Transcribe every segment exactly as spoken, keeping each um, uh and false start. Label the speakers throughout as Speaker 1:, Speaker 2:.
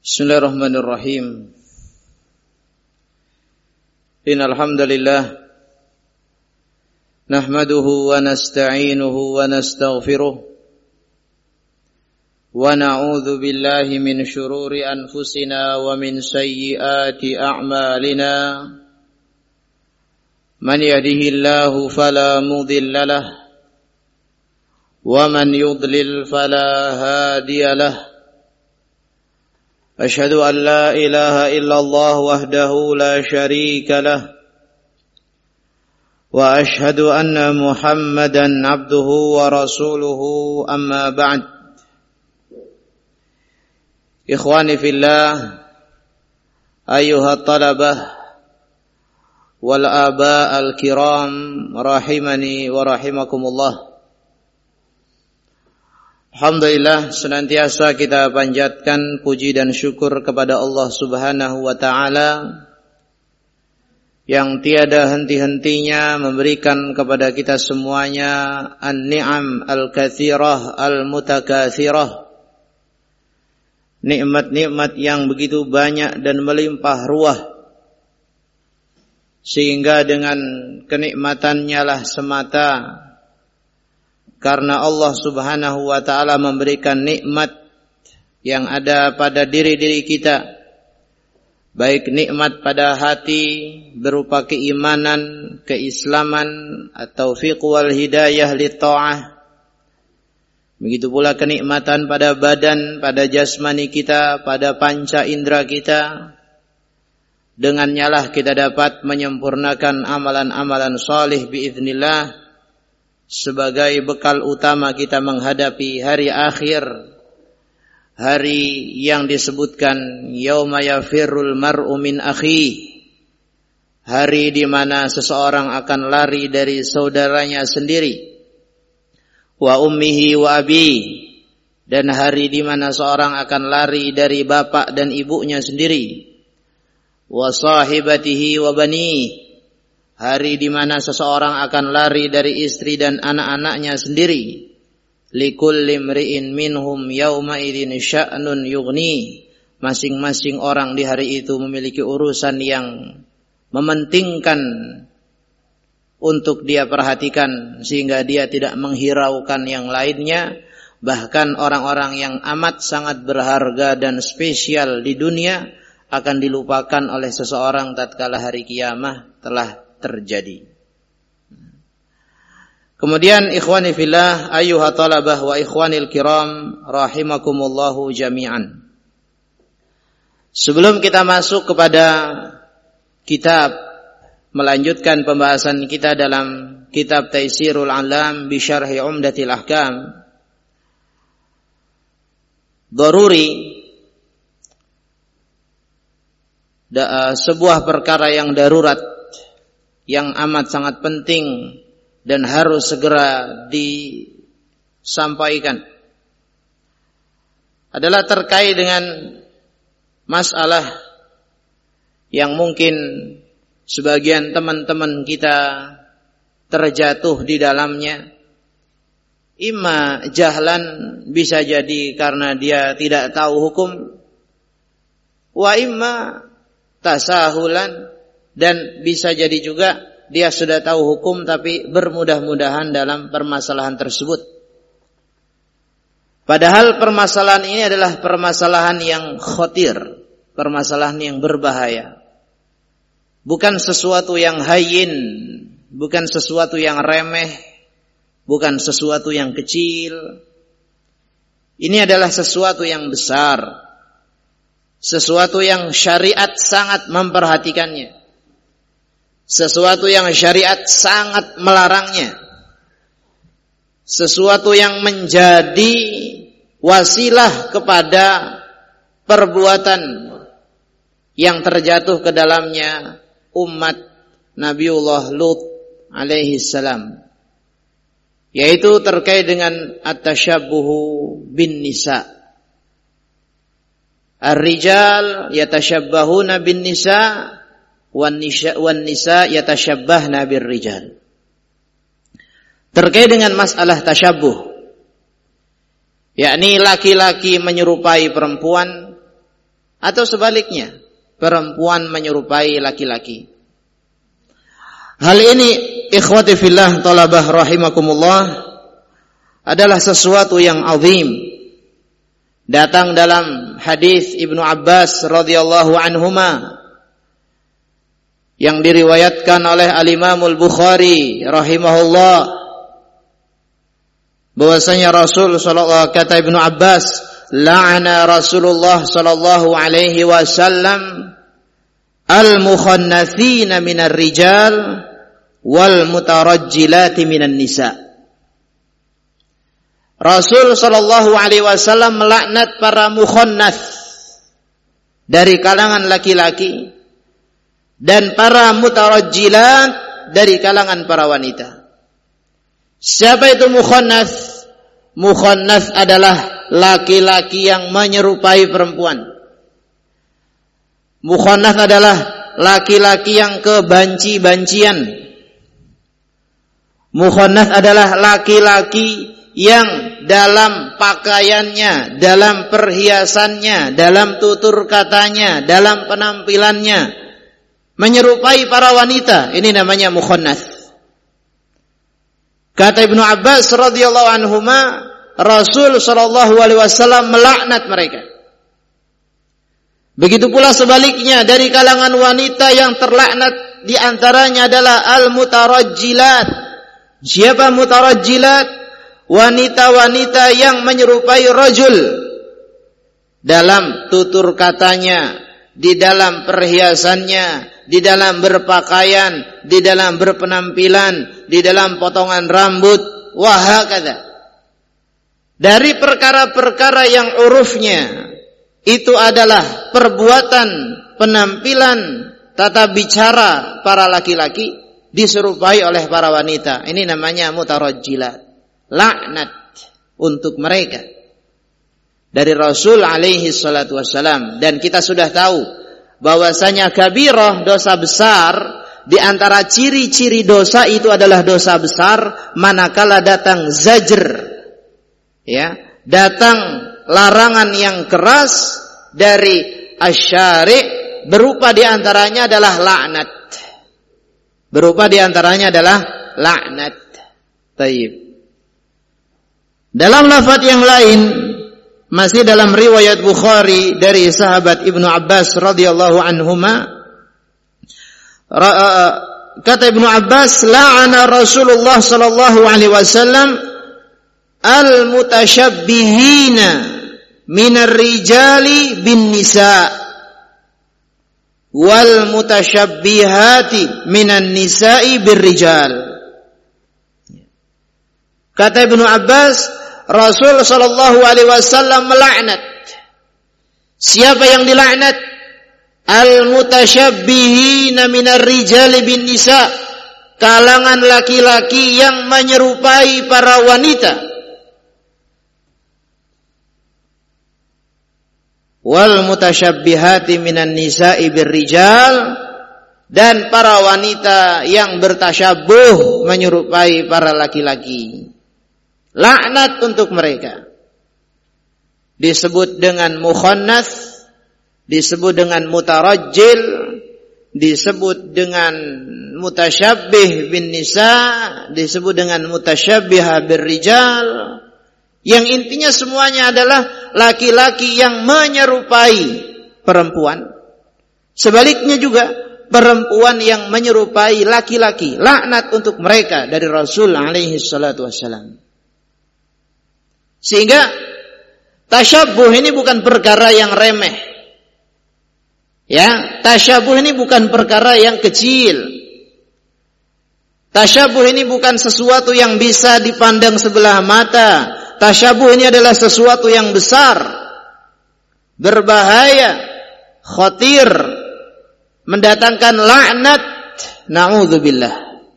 Speaker 1: Bismillahirrahmanirrahim. Innal hamdalillah nahmaduhu wa nasta'inuhu wa nastaghfiruh wa na'udzu billahi min shururi anfusina wa min sayyiati a'malina. Man yahdihillahu fala mudilla lahu wa man yudlil fala hadiya lahu. أشهد أن لا إله إلا الله وحده لا شريك له وأشهد أن محمدا عبده ورسوله أما بعد. إخواني في الله أيها الطلبة والآباء الكرام رحمني ورحمكم الله. Alhamdulillah, senantiasa kita panjatkan puji dan syukur kepada Allah Subhanahu wa ta'ala yang tiada henti-hentinya memberikan kepada kita semuanya an-ni'am al-katsirah al-mutakatsirah, nikmat-nikmat yang begitu banyak dan melimpah ruah, sehingga dengan kenikmatannya lah semata, karena Allah Subhanahu wa ta'ala memberikan nikmat yang ada pada diri-diri kita, baik nikmat pada hati berupa keimanan, keislaman, at-taufiq wal hidayah li ta'ah. Begitu pula kenikmatan pada badan, pada jasmani kita, pada panca indera kita. Dengannya lah kita dapat menyempurnakan amalan-amalan salih biiznillah sebagai bekal utama kita menghadapi hari akhir, hari yang disebutkan yauma yafirrul mar'u min akhi, hari di mana seseorang akan lari dari saudaranya sendiri, wa ummihi wa abi, dan hari di mana seorang akan lari dari bapak dan ibunya sendiri, wa sahibatihi wa banihi, hari di mana seseorang akan lari dari istri dan anak-anaknya sendiri. Likulli imri'in minhum yauma idzin sya'nun yughni, masing-masing orang di hari itu memiliki urusan yang mementingkan untuk dia perhatikan, sehingga dia tidak menghiraukan yang lainnya. Bahkan orang-orang yang amat sangat berharga dan spesial di dunia akan dilupakan oleh seseorang tatkala hari kiamah telah terjadi. Kemudian ikhwani fillah ayyuha talabah wa ikhwanil kiram rahimakumullahu jami'an. Sebelum kita masuk kepada kitab, melanjutkan pembahasan kita dalam kitab Taisirul Alam bi Syarhi Umdatil Ahkam, daruri da, sebuah perkara yang darurat, yang amat sangat penting dan harus segera disampaikan, adalah terkait dengan masalah yang mungkin sebagian teman-teman kita terjatuh di dalamnya. Imma jahlan, bisa jadi karena dia tidak tahu hukum, wa imma tasahulan, dan bisa jadi juga dia sudah tahu hukum tapi bermudah-mudahan dalam permasalahan tersebut. Padahal permasalahan ini adalah permasalahan yang khotir, permasalahan yang berbahaya. Bukan sesuatu yang hayyin, bukan sesuatu yang remeh, bukan sesuatu yang kecil. Ini adalah sesuatu yang besar, sesuatu yang syariat sangat memperhatikannya, sesuatu yang syariat sangat melarangnya, sesuatu yang menjadi wasilah kepada perbuatan yang terjatuh ke dalamnya umat Nabiullah Lut alaihi salam, yaitu terkait dengan at-tashabbuhu bin nisa. Ar-rijal yatashabbahuna bin nisa wan nisa yatashabbahna bir rijal. Terkait dengan masalah tasyabbuh, yakni laki-laki menyerupai perempuan, atau sebaliknya, perempuan menyerupai laki-laki. Hal ini ikhwati fillah talabah rahimakumullah adalah sesuatu yang azim. Datang dalam hadis Ibnu Abbas radhiyallahu anhuma yang diriwayatkan oleh Al-Imam Al-Bukhari rahimahullah, bahwasanya Rasul sallallahu kata Ibnu Abbas, la'ana Rasulullah sallallahu alaihi wasallam al-mukhannathina minar rijal wal mutarajjilati minan nisa. Rasul sallallahu alaihi wasallam melaknat para mukhannath dari kalangan laki-laki dan para mutarajjilat dari kalangan para wanita. Siapa itu mukhannath? Mukhannath adalah laki-laki yang menyerupai perempuan. Mukhannath adalah laki-laki yang kebanci-bancian. Mukhannath adalah laki-laki yang dalam pakaiannya, dalam perhiasannya, dalam tutur katanya, dalam penampilannya menyerupai para wanita. Ini namanya mukhannath. Kata Ibnu Abbas radhiyallahu anhuma, Rasul sallallahu alaihi wasallam melaknat mereka. Begitu pula sebaliknya, dari kalangan wanita yang terlaknat di antaranya adalah al-mutarajjilat. Siapa mutarajjilat? Wanita-wanita yang menyerupai rajul dalam tutur katanya, di dalam perhiasannya, di dalam berpakaian, di dalam berpenampilan, di dalam potongan rambut, wahakadha. Dari perkara-perkara yang urufnya itu adalah perbuatan, penampilan, tata bicara para laki-laki diserupai oleh para wanita. Ini namanya mutarajjilat. Laknat untuk mereka dari Rasul alaihi salatu wassalam. Dan kita sudah tahu bahwasanya kabirah, dosa besar, di antara ciri-ciri dosa itu adalah dosa besar manakala datang zajr, ya, datang larangan yang keras dari asy-syari', berupa di antaranya adalah laknat. Berupa di antaranya adalah laknat. Taib. Dalam lafaz yang lain, masih dalam riwayat Bukhari dari sahabat Ibnu Abbas radhiyallahu anhuma, kata Ibnu Abbas, la'ana Rasulullah sallallahu alaihi wasallam al-mutasyabbihina minar rijali bin nisa wal mutasyabbihati minan nisa'i bir rijal. Kata Ibnu Abbas, Rasul sallallahu alaihi wasallam melaknat. Siapa yang dilaknat? Al-mutasyabbihina minar rijali bin nisa, kalangan laki-laki yang menyerupai para wanita. Wal mutasyabbihati minan nisa'i bir rijal, dan para wanita yang bertasyabbuh menyerupai para laki-laki. Laknat untuk mereka. Disebut dengan mukhannath, disebut dengan mutarajjil, disebut dengan mutasyabbih bin nisa, disebut dengan mutasyabbihah bir rijal. Yang intinya semuanya adalah laki-laki yang menyerupai perempuan. Sebaliknya juga perempuan yang menyerupai laki-laki. Laknat untuk mereka dari Rasul alaihi salatu wassalam. Sehingga tasyabbuh ini bukan perkara yang remeh. Ya, tasyabbuh ini bukan perkara yang kecil. Tasyabbuh ini bukan sesuatu yang bisa dipandang sebelah mata. Tasyabbuh ini adalah sesuatu yang besar, berbahaya, khatir, mendatangkan laknat. Na'udzubillah.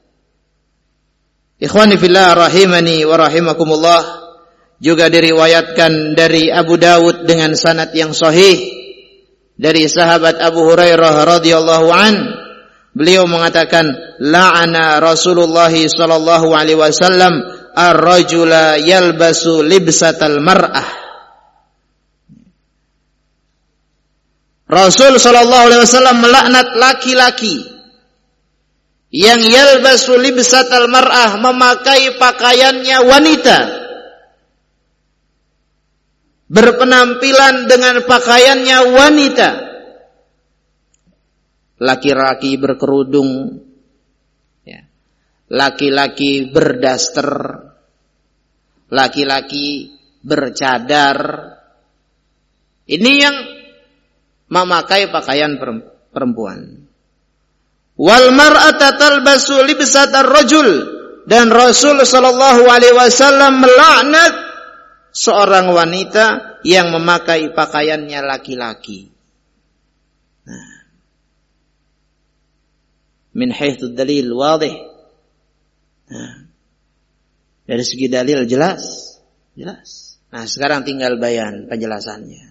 Speaker 1: Ikhwani fillah rahimani wa rahimakumullah. Juga diriwayatkan dari Abu Dawud dengan sanad yang sahih dari sahabat Abu Hurairah radhiyallahu an, beliau mengatakan, la'ana Rasulullah sallallahu alaihi wasallam ar-rajula yalbasu libsatal mar'ah. Rasul sallallahu alaihi wasallam melaknat laki-laki yang yalbasu libsatal mar'ah, memakai pakaiannya wanita, berpenampilan dengan pakaiannya wanita. Laki-laki berkerudung, ya. Laki-laki berdaster, laki-laki bercadar. Ini yang memakai pakaian perempuan. Wal mar'ata talbasu libsatar rajul, dan Rasul sallallahu alaihi wasallam melaknat seorang wanita yang memakai pakaiannya laki-laki. Nah, min haitsu dalil wadih. Nah, dari segi dalil jelas, jelas. Nah, sekarang tinggal bayan penjelasannya.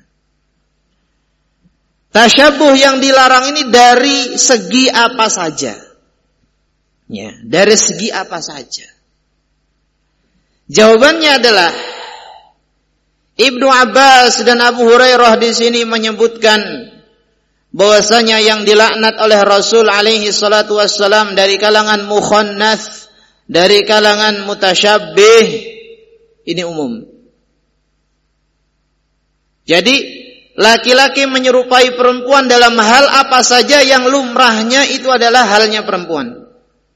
Speaker 1: Tasyabuh yang dilarang ini dari segi apa saja? Ya, dari segi apa saja? Jawabannya adalah Ibnu Abbas dan Abu Hurairah di sini menyebutkan bahwasanya yang dilaknat oleh Rasul alaihi salatu wassalam dari kalangan mukhannats, dari kalangan mutasyabbih, ini umum. Jadi laki-laki menyerupai perempuan dalam hal apa saja yang lumrahnya itu adalah halnya perempuan.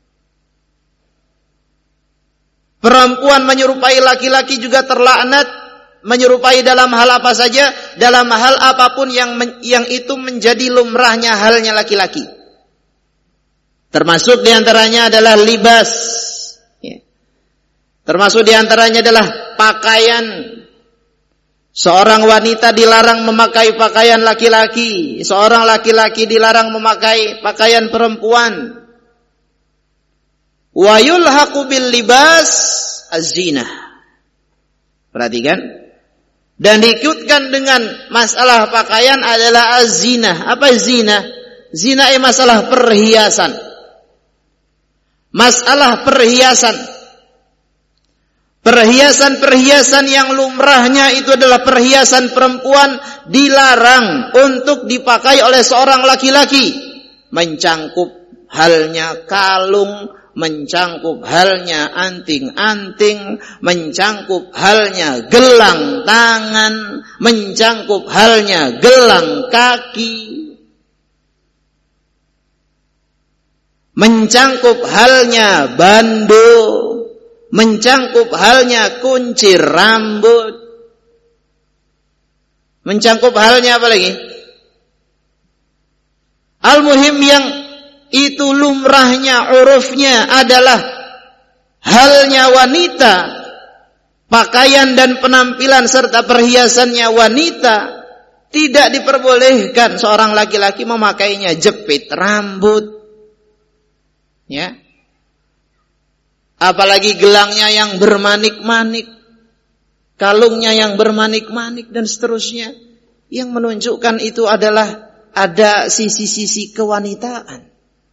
Speaker 1: Perempuan menyerupai laki-laki juga terlaknat, menyerupai dalam hal apa saja, dalam hal apapun yang yang itu menjadi lumrahnya halnya laki-laki. Termasuk diantaranya adalah libas, ya. Termasuk diantaranya adalah pakaian. Seorang wanita dilarang memakai pakaian laki-laki, seorang laki-laki dilarang memakai pakaian perempuan. Wa yulhaqu bil libas az-zinah. Perhatikan. Dan diikutkan dengan masalah pakaian adalah az-zinah. Apa zina? Zina itu masalah perhiasan. Masalah perhiasan. Perhiasan-perhiasan yang lumrahnya itu adalah perhiasan perempuan dilarang untuk dipakai oleh seorang laki-laki. Mencangkup halnya kalung, mencangkup halnya anting-anting, mencangkup halnya gelang tangan, mencangkup halnya gelang kaki, mencangkup halnya bando, mencangkup halnya kunci rambut, mencangkup halnya apa lagi? Al-muhim yang itu lumrahnya, urufnya adalah halnya wanita, pakaian dan penampilan serta perhiasannya wanita, tidak diperbolehkan seorang laki-laki memakainya. Jepit rambut, ya. Apalagi gelangnya yang bermanik-manik, kalungnya yang bermanik-manik dan seterusnya, yang menunjukkan itu adalah ada sisi-sisi kewanitaan.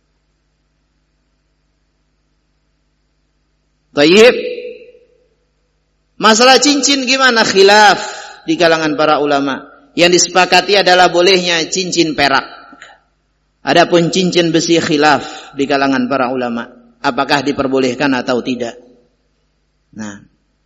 Speaker 1: Baik. Masalah cincin gimana? Khilaf di kalangan para ulama. Yang disepakati adalah bolehnya cincin perak. Adapun cincin besi khilaf di kalangan para ulama. Apakah diperbolehkan atau tidak? Nah,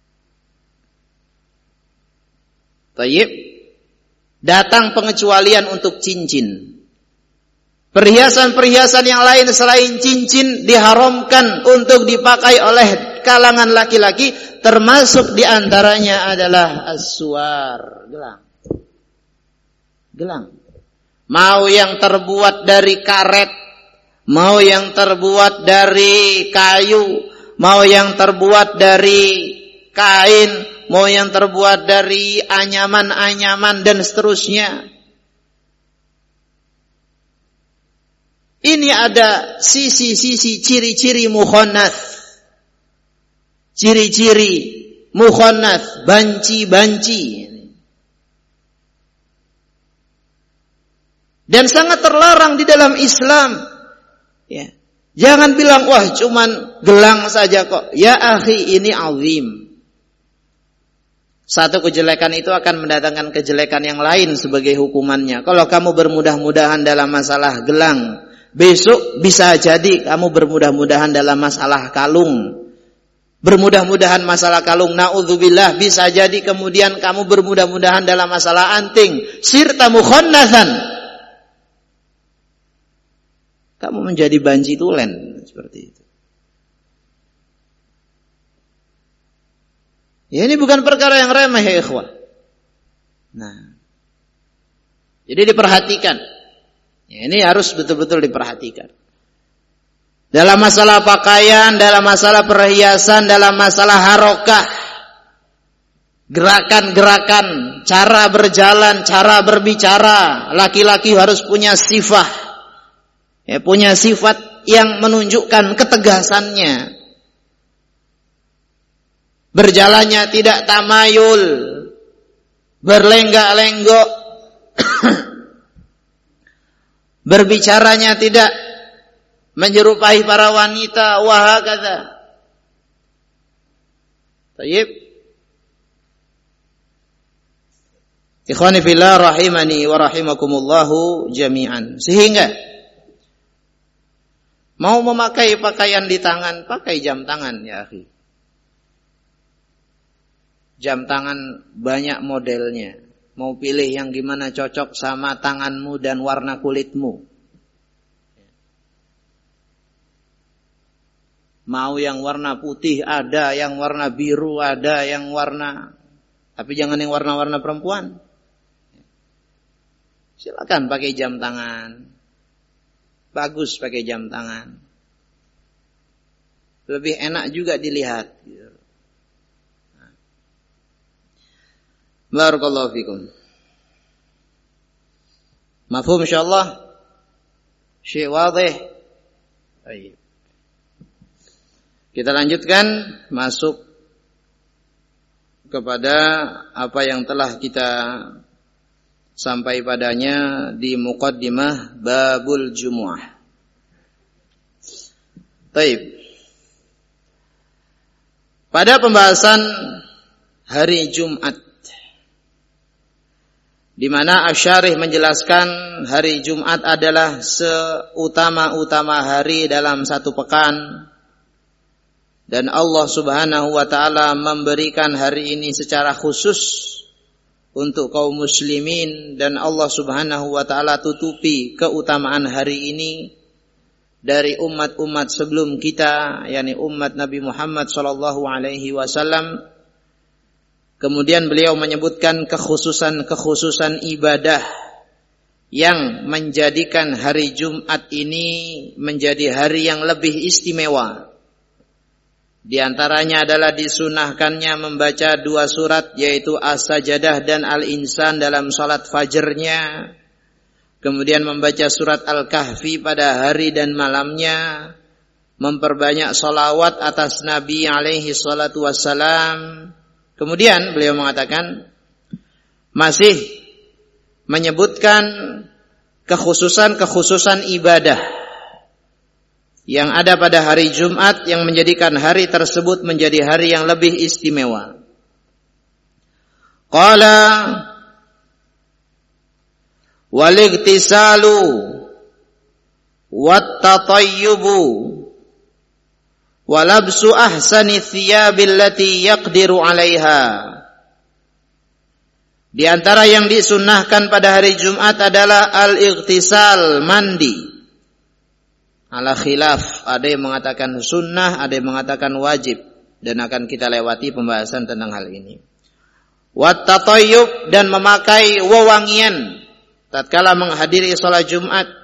Speaker 1: baik. Datang pengecualian untuk cincin. Perhiasan-perhiasan yang lain selain cincin diharamkan untuk dipakai oleh kalangan laki-laki, termasuk diantaranya adalah as-suwar, gelang. Gelang. Mau yang terbuat dari karet, mau yang terbuat dari kayu, mau yang terbuat dari kain, mau yang terbuat dari anyaman-anyaman dan seterusnya. Ini ada sisi-sisi ciri-ciri mukhannats. Ciri-ciri mukhannats, banci-banci. Dan sangat terlarang di dalam Islam. Ya. Jangan bilang, wah cuman gelang saja kok. Ya akhi, ini azim. Satu kejelekan itu akan mendatangkan kejelekan yang lain sebagai hukumannya. Kalau kamu bermudah-mudahan dalam masalah gelang, besok bisa jadi kamu bermudah-mudahan dalam masalah kalung. Bermudah-mudahan masalah kalung, na'udzubillah, bisa jadi kemudian kamu bermudah-mudahan dalam masalah anting. Sirta mukhannatsan. Kamu menjadi banci tulen seperti itu. Ya, ini bukan perkara yang remeh ya ikhwah. Nah, jadi diperhatikan. Ya, ini harus betul-betul diperhatikan. Dalam masalah pakaian, dalam masalah perhiasan, dalam masalah harokah, gerakan-gerakan, cara berjalan, cara berbicara, laki-laki harus punya sifat, ya, punya sifat yang menunjukkan ketegasannya. Berjalannya tidak tamayul, berlenggak-lenggok, berbicaranya tidak menyerupai para wanita, wahakadha. Tayyib. Ikhwani fillah rahimani wa rahimakumullahu jami'an. Sehingga mau memakai pakaian di tangan, pakai jam tangan ya akhi. Jam tangan banyak modelnya. Mau pilih yang gimana cocok sama tanganmu dan warna kulitmu. Mau yang warna putih ada, yang warna biru ada, yang warna, tapi jangan yang warna-warna perempuan. Silakan pakai jam tangan. Bagus pakai jam tangan. Lebih enak juga dilihat. Barakallahu fikum. Mafhum insyaallah? Syai' wadih. Baik. Kita lanjutkan masuk kepada apa yang telah kita sampai padanya di muqaddimah babul Jumu'ah. Baik. Pada pembahasan hari Jumat, di mana Asy-Syarih menjelaskan hari Jumat adalah seutama-utama hari dalam satu pekan, dan Allah Subhanahu wa taala memberikan hari ini secara khusus untuk kaum muslimin, dan Allah Subhanahu wa taala tutupi keutamaan hari ini dari umat-umat sebelum kita, yakni umat Nabi Muhammad sallallahu alaihi wasallam. Kemudian beliau menyebutkan kekhususan-kekhususan ibadah yang menjadikan hari Jumat ini menjadi hari yang lebih istimewa. Di antaranya adalah disunahkannya membaca dua surat, yaitu As-Sajdah dan Al-Insan dalam salat fajrnya. Kemudian membaca surat Al-Kahfi pada hari dan malamnya. Memperbanyak salawat atas Nabi alaihi salatu wassalam. Kemudian beliau mengatakan, masih menyebutkan kekhususan-kekhususan ibadah yang ada pada hari Jumat yang menjadikan hari tersebut menjadi hari yang lebih istimewa. Qala wal-ightisalu wat-tatayyubu walabsu ahsani thiyabil lati yaqdiru 'alaiha. Di antara yang disunnahkan pada hari Jumat adalah al-ightisal, mandi. Ala khilaf, ada yang mengatakan sunnah, ada yang mengatakan wajib, dan akan kita lewati pembahasan tentang hal ini. Wat tatayyub, dan memakai wewangian tatkala menghadiri salat Jumat.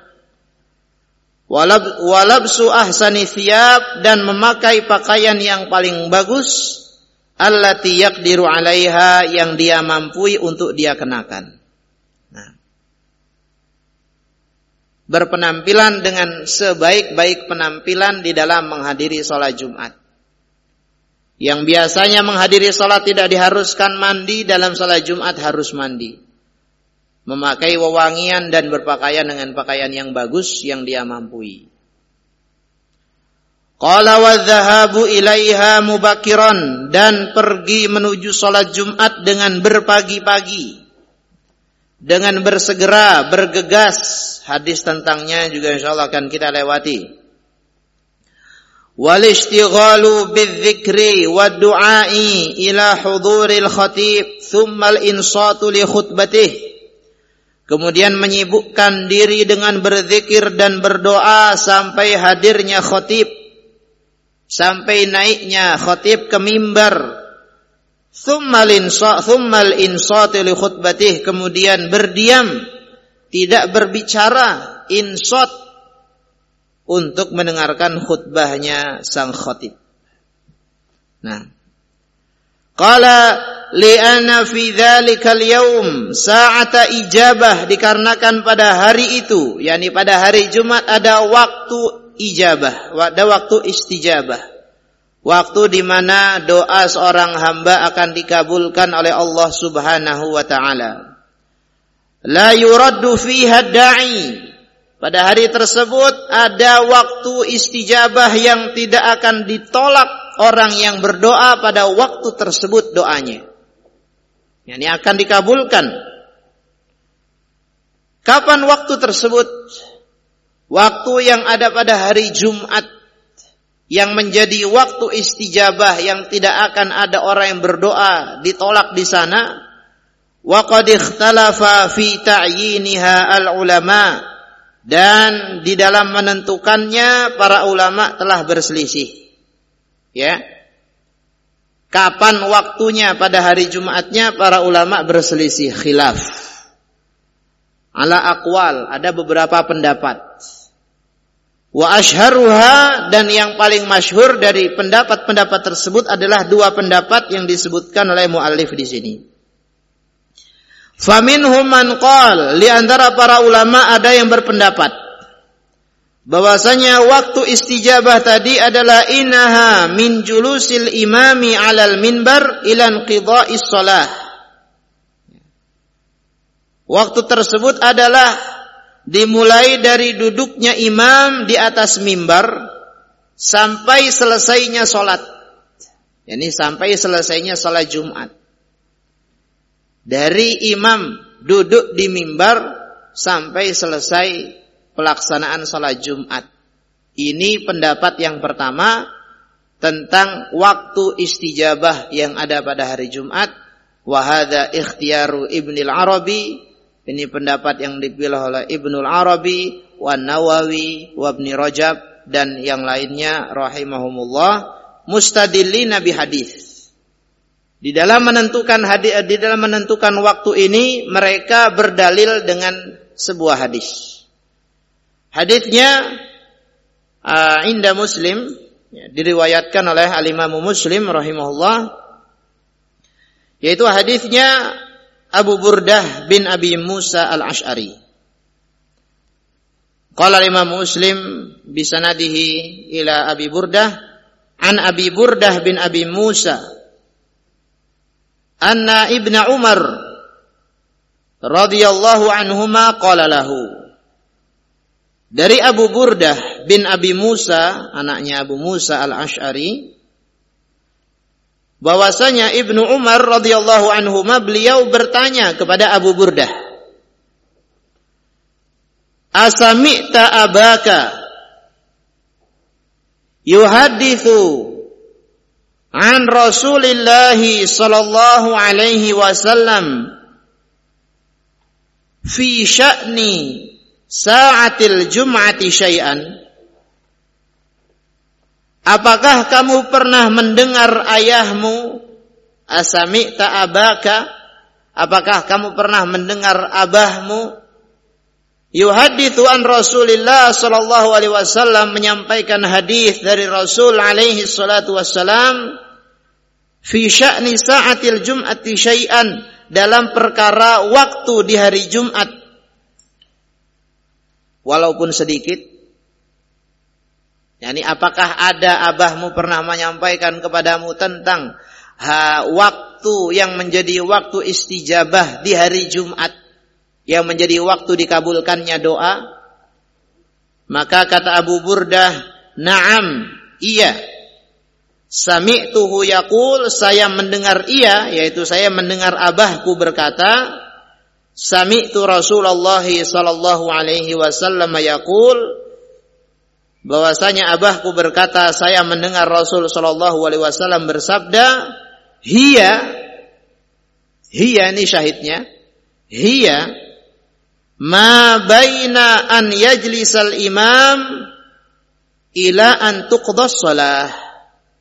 Speaker 1: Walab walabsu ahsani thiyab, dan memakai pakaian yang paling bagus, allati yaqdiru 'alaiha, yang dia mampu untuk dia kenakan. Nah, berpenampilan dengan sebaik-baik penampilan di dalam menghadiri salat Jumat. Yang biasanya menghadiri salat tidak diharuskan mandi, dalam salat Jumat harus mandi. Memakai wewangian dan berpakaian dengan pakaian yang bagus yang dia mampu. Qala wa dhahabu ilaiha mubakiran, dan pergi menuju salat Jumat dengan berpagi-pagi, dengan bersegera, bergegas. Hadis tentangnya juga insyaallah akan kita lewati. Wal ishtighalu bidzikri wad du'ai ila huduril khatib thumma al insatu li khutbatih. Kemudian menyibukkan diri dengan berzikir dan berdoa sampai hadirnya khatib, sampai naiknya khatib ke mimbar. Tsummal insa tsummal insatu li khutbatih, kemudian berdiam, tidak berbicara, insat, untuk mendengarkan khutbahnya sang khatib. Nah, qala li'anna fi dzalikal yaum sa'ata ijabah, dikarenakan pada hari itu, yakni pada hari Jumat, ada waktu ijabah, ada waktu istijabah, waktu di mana doa seorang hamba akan dikabulkan oleh Allah Subhanahu wa taala. La yuraddu fiha da'i, pada hari tersebut ada waktu istijabah yang tidak akan ditolak orang yang berdoa pada waktu tersebut doanya. Ini akan dikabulkan. Kapan waktu tersebut? Waktu yang ada pada hari Jumat, yang menjadi waktu istijabah, yang tidak akan ada orang yang berdoa ditolak di sana. Wa qad ikhtalafa fi ta'yiniha al-ulama, dan di dalam menentukannya para ulama telah berselisih. Ya. Kapan waktunya pada hari Jumatnya, para ulama berselisih, khilaf. Ala aqwal, ada beberapa pendapat. Wa ashharuha, dan yang paling masyhur dari pendapat-pendapat tersebut adalah dua pendapat yang disebutkan oleh muallif di sini. Faminhum man qala, di antara para ulama ada yang berpendapat bahwasanya waktu istijabah tadi adalah inaha min julusil imami 'alal minbar ila inqidha'is shalah. Waktu tersebut adalah dimulai dari duduknya imam di atas mimbar sampai selesainya salat. Yani sampai selesainya salat Jumat. Dari imam duduk di mimbar sampai selesai pelaksanaan salat Jumat. Ini pendapat yang pertama tentang waktu istijabah yang ada pada hari Jumat. Wa hadza ikhtiyaru Ibnul Arabi, ini pendapat yang dipilih oleh Ibnul Arabi, wa Nawawi, wa Ibnu Rajab, dan yang lainnya rahimahumullah, mustadillina bi hadis. Di dalam menentukan hadis, di dalam menentukan waktu ini mereka berdalil dengan sebuah hadis. Hadisnya uh, inda Muslim, ya, diriwayatkan oleh al-Imam Muslim rahimahullah, yaitu hadisnya Abu Burdah bin Abi Musa al-Ash'ari. Qala Imam Muslim bisanadihi ila Abi Burdah an Abi Burdah bin Abi Musa anna Ibnu Umar radhiyallahu anhuma qala lahu. Dari Abu Burdah bin Abi Musa, anaknya Abu Musa al-Ash'ari, bahwasanya Ibnu Umar radhiyallahu anhuma, beliau bertanya kepada Abu Burdah, asami'ta abaka yuhadithu an Rasulillahi sallallahu alaihi wasallam fi sya'ni sa'atil jum'ati syai'an. Apakah kamu pernah mendengar ayahmu, asami'ta abaka, apakah kamu pernah mendengar abahmu, yuhadithu an Rasulillah sallallahu alaihi wasallam, menyampaikan hadis dari Rasul alaihi salatu wassalam, fi sya'ni sa'atil jum'ati syai'an, dalam perkara waktu di hari Jumat, walaupun sedikit. Yani apakah ada abahmu pernah menyampaikan kepadamu tentang ha, waktu yang menjadi waktu istijabah di hari Jumat, yang menjadi waktu dikabulkannya doa? Maka kata Abu Burdah, na'am, iya. Sami'tuhu yaqul, saya mendengar ia, yaitu saya mendengar abahku berkata, sami'tu Rasulullah sallallahu alaihi wasallam yaqul, bahwasanya abahku berkata, saya mendengar Rasul sallallahu alaihi wasallam bersabda, hiya, hiya ini syahidnya, hiya ma baina an yajlisal imam ila an tuqdas shalah.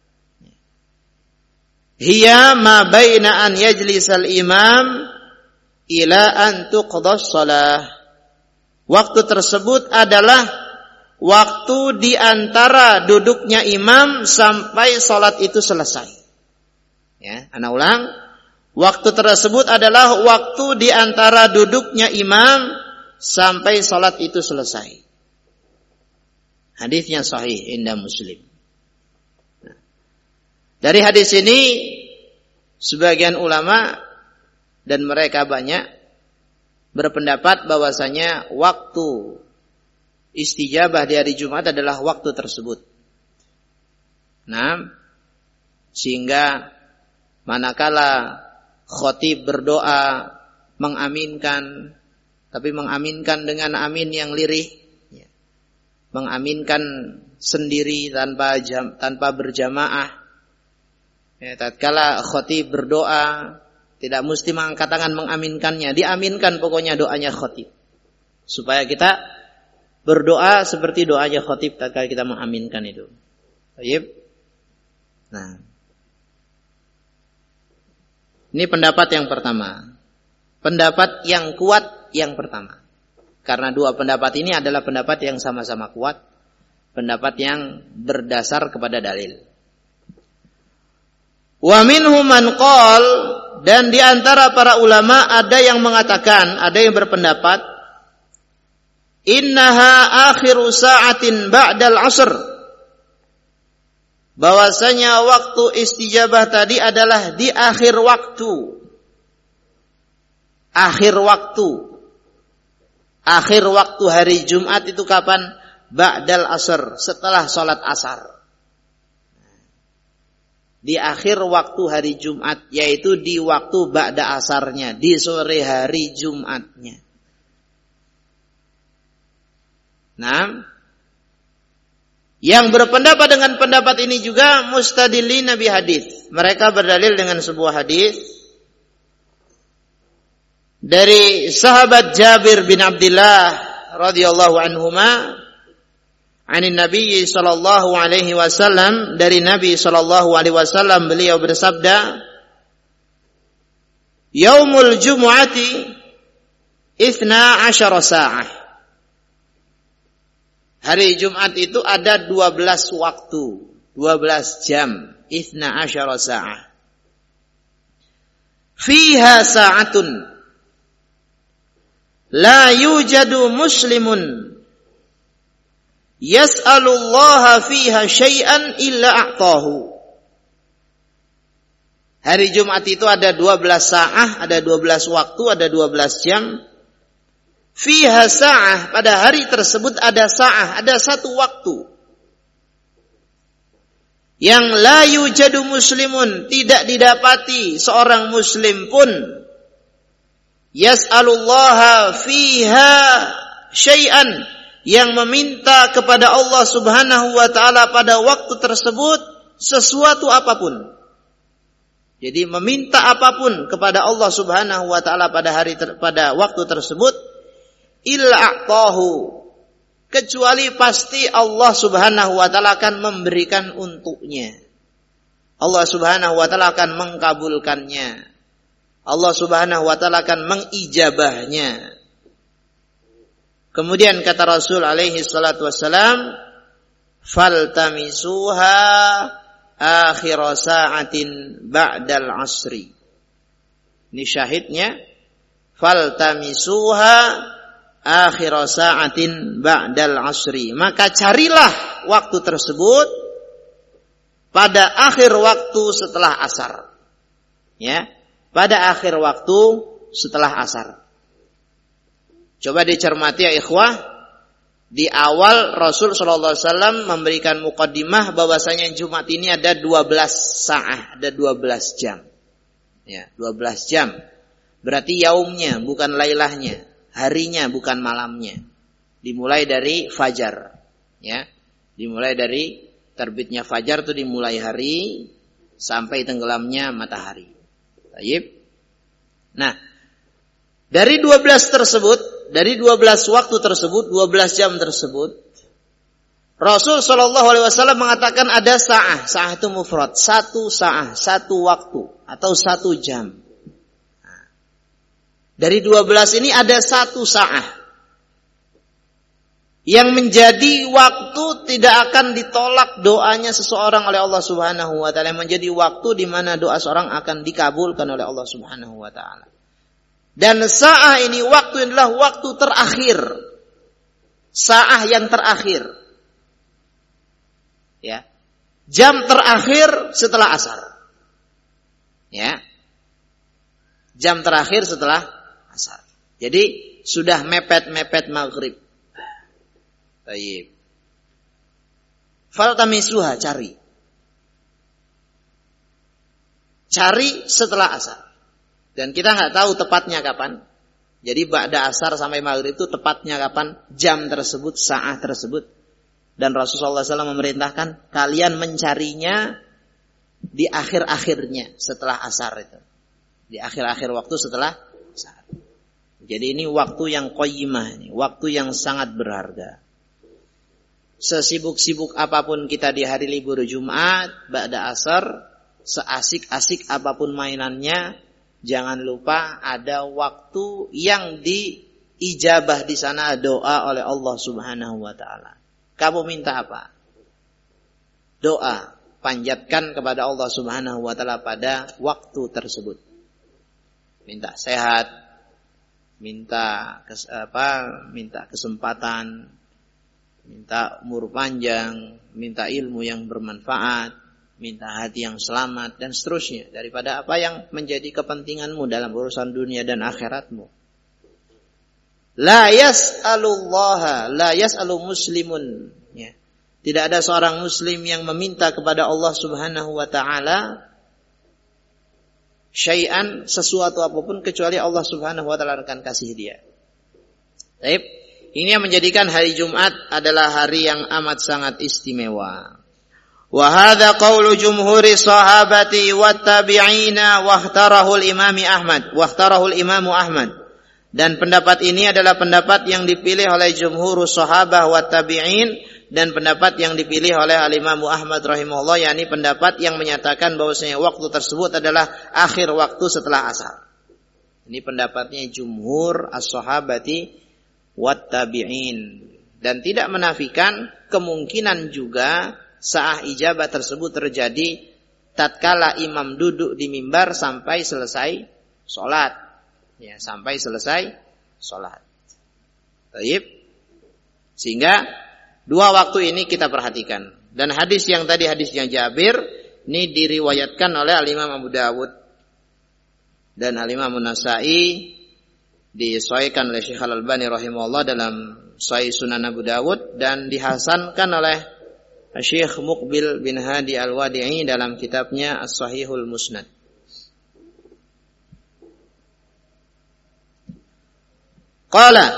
Speaker 1: Hiya ma baina an yajlisal imam ila an tuqdas shalah. Waktu tersebut adalah waktu di antara duduknya imam sampai salat itu selesai. Ya, ana ulang. Waktu tersebut adalah waktu di antara duduknya imam sampai salat itu selesai. Hadisnya sahih inda Muslim. Dari hadis ini sebagian ulama dan mereka banyak berpendapat bahwasanya waktu istijabah di hari Jumat adalah waktu tersebut. Nah, sehingga manakala khatib berdoa mengaminkan, tapi mengaminkan dengan amin yang lirih, ya. Mengaminkan sendiri tanpa jam, tanpa berjamaah. Ya, tatkala khatib berdoa tidak mesti mengangkat tangan mengaminkannya, diaminkan pokoknya doanya khatib. Supaya kita berdoa seperti doanya khatib tatkala kita mengaminkan itu. Baik. Nah, ini pendapat yang pertama. Pendapat yang kuat yang pertama. Karena dua pendapat ini adalah pendapat yang sama-sama kuat, pendapat yang berdasar kepada dalil. Wa minhum man qal, dan di antara para ulama ada yang mengatakan, ada yang berpendapat, innaha akhiru sa'atin ba'dal 'asr. Bahwasanya waktu istijabah tadi adalah di akhir waktu. Akhir waktu. Akhir waktu hari Jumat itu kapan? Ba'dal 'asr, setelah salat asar. Di akhir waktu hari Jumat, yaitu di waktu ba'da asarnya, di sore hari Jumatnya. Nah, yang berpendapat dengan pendapat ini juga mustadillin nabi hadis. Mereka berdalil dengan sebuah hadis dari sahabat Jabir bin Abdullah radhiyallahu anhuma, anin Nabi sallallahu alaihi wasallam, dari Nabi sallallahu alaihi wasallam beliau bersabda, yaumul jumu'ati ithna asyara sa'ah. Hari Jumat itu ada dua belas waktu, dua belas jam, ithna asyara sa'ah. Fiha sa'atun la yujadu muslimun yas'alullaha fiha syai'an illa a'tahu. Hari Jumat itu ada dua belas sa'ah, ada dua belas waktu, ada dua belas jam. Fiha sa'ah, pada hari tersebut ada sa'ah, ada satu waktu. Yang la yujadu muslimun, tidak didapati seorang muslim pun. Yas'alullaha fiha syai'an, yang meminta kepada Allah Subhanahu wa ta'ala pada waktu tersebut sesuatu apapun. Jadi meminta apapun kepada Allah Subhanahu wa ta'ala pada hari ter, pada waktu tersebut, illa a'tahu, kecuali pasti Allah Subhanahu wa ta'ala akan memberikan untuknya. Allah Subhanahu wa ta'ala akan mengkabulkannya. Allah Subhanahu wa ta'ala akan mengijabahnya. Kemudian kata Rasul alaihi salatu wassalam, faltamisuha akhir sa'atin ba'dal asri. Ini syahidnya, faltamisuha akhir sa'atin ba'dal asri. Maka carilah waktu tersebut pada akhir waktu setelah asar. Ya, pada akhir waktu setelah asar. Coba dicermati ya ikhwah, Di awal Rasul sallallahu alaihi wasallam memberikan muqaddimah bahwasanya Jumat ini ada dua belas sa'ah, ada dua belas jam. Ya, dua belas jam. Berarti yaumnya bukan lailahnya, harinya bukan malamnya. Dimulai dari fajar, ya. Dimulai dari terbitnya fajar itu dimulai hari sampai tenggelamnya matahari. Baik. Nah, dari dua belas tersebut, dari dua belas waktu tersebut, dua belas jam tersebut, Rasul sallallahu alaihi wasallam mengatakan ada sa'ah. Sa'ah itu mufrad, satu sa'ah, satu waktu atau satu jam. Nah, dari dua belas ini ada satu sa'ah yang menjadi waktu tidak akan ditolak doanya seseorang oleh Allah Subhanahu wa taala, menjadi waktu di mana doa seorang akan dikabulkan oleh Allah Subhanahu wa taala. Dan sa'ah ini waktu adalah waktu terakhir. Sa'ah yang terakhir. Ya. Jam terakhir setelah asar. Ya. Jam terakhir setelah asar. Jadi sudah mepet-mepet maghrib. Baik. Faltamisuha, cari. Cari setelah asar. Dan kita nggak tahu tepatnya kapan. Jadi ba'da asar sampai maghrib itu tepatnya kapan, jam tersebut, sa'ah tersebut. Dan Rasulullah sallallahu alaihi wasallam memerintahkan kalian mencarinya di akhir-akhirnya setelah asar itu. Di akhir-akhir waktu setelah asar. Jadi ini waktu yang qayyimah, ini waktu yang sangat berharga. Sesibuk-sibuk apapun kita di hari libur Jumat, ba'da asar, seasik-asik apapun mainannya, jangan lupa ada waktu yang diijabah di sana doa oleh Allah Subhanahu wa taala. Kamu minta apa? Doa, panjatkan kepada Allah Subhanahu wa taala pada waktu tersebut. Minta sehat, minta kes, apa? Minta kesempatan, minta umur panjang, minta ilmu yang bermanfaat, minta hati yang selamat, dan seterusnya. Daripada apa yang menjadi kepentinganmu dalam urusan dunia dan akhiratmu. La yas'alullaha, la yas'alu muslimun. Ya. Tidak ada seorang muslim yang meminta kepada Allah Subhanahu wa ta'ala syai'an, sesuatu apapun, kecuali Allah Subhanahu wa ta'ala akan kasih dia. Baik. Ini yang menjadikan hari Jumat adalah hari yang amat sangat istimewa. Wa hadza qaulu jumhuri sahabati wat tabi'ina wa ikhtarahu al-Imam Ahmad wa ikhtarahu al-Imam Ahmad. Dan pendapat ini adalah pendapat yang dipilih oleh jumhur sahabah wat tabi'in, dan pendapat yang dipilih oleh al-Imam Ahmad rahimahullah, yakni pendapat yang menyatakan bahwasanya waktu tersebut adalah akhir waktu setelah asar. Ini pendapatnya jumhur as-sahabati wat tabi'in, dan tidak menafikan kemungkinan juga sa'ah ijabah tersebut terjadi tatkala imam duduk di mimbar sampai selesai sholat. Ya, sampai selesai sholat. Baik. Sehingga dua waktu ini kita perhatikan. Dan hadis yang tadi, hadisnya Jabir, ini diriwayatkan oleh Al-Imam Abu Dawud dan Al-Imam An-Nasa'i, disahihkan oleh Syekh Al-Albani rahimahullah dalam Sahih Sunan Abu Dawud, dan dihasankan oleh Syekh Muqbil bin Hadi Al-Wadi'i dalam kitabnya As-Sahihul Musnad. Qala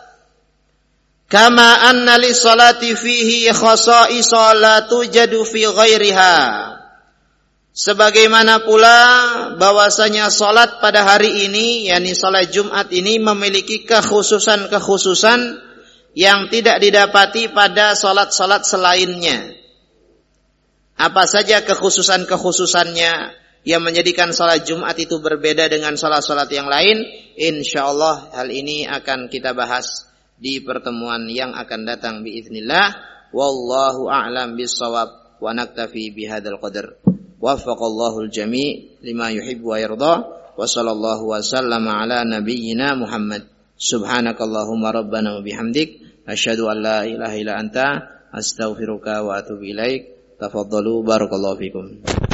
Speaker 1: kama anna li salati fihi khasa'isa la tujadu fi ghairiha. Sebagaimana pula bahwasanya salat pada hari ini, yakni salat Jumat ini, memiliki kekhususan-kekhususan yang tidak didapati pada salat-salat selainnya. Apa saja kekhususan-kekhususannya yang menjadikan salat Jumat itu berbeda dengan salat-salat yang lain? Insyaallah hal ini akan kita bahas di pertemuan yang akan datang biiznillah. Wallahu a'lam bissawab wa naktafi bihadzal qadar. Waffaqallahu al-jami' lima yuhibbu wa yarda. Wa sallallahu wa sallama ala nabiyyina Muhammad. Subhanakallahumma rabbana wa bihamdik asyhadu an la ilaha illa anta astaghfiruka wa atubu ilaik. Tafaddalu, barakallahu fikum.